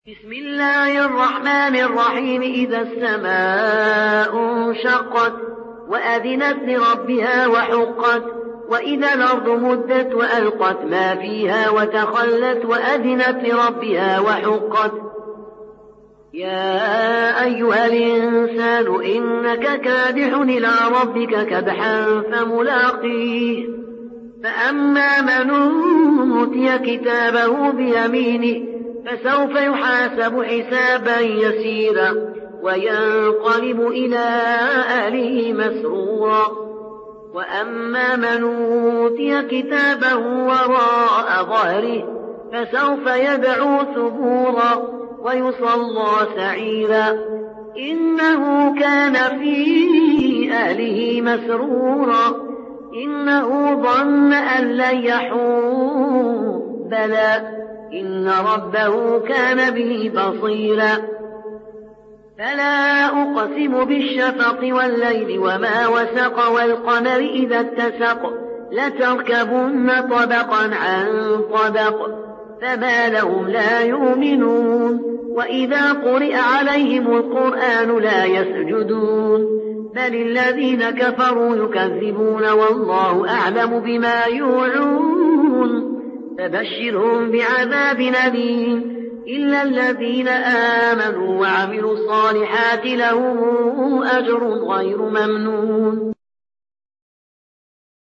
بسم الله الرحمن الرحيم. إذا السماء انشقت وأذنت لربها وحقت وإذا الأرض مدت وألقت ما فيها وتخلت وأذنت لربها وحقت. يا أيها الإنسان إنك كادح إلى ربك كدحا فملاقيه. فأما من أوتي كتابه بيمينه فسوف يحاسب حسابا يسيرا وينقلب إلى أهله مسرورا. وأما من أوتي كتابه وراء ظهره فسوف يدعو ثبورا ويصلى سعيرا إنه كان في أهله مسرورا إنه ظن أن لن يحور بلى إن ربه كان به بصيرا. فلا أقسم بالشفق والليل وما وسق والقمر إذا اتسق لتركبن طبقا عن طبق فما لهم لا يؤمنون وإذا قرئ عليهم القرآن لا يسجدون بل الذين كفروا يكذبون والله أعلم بما يوعون. فبشرهم بعذاب أليم إلا الذين آمنوا وعملوا الصالحات لهم أجر غير ممنون.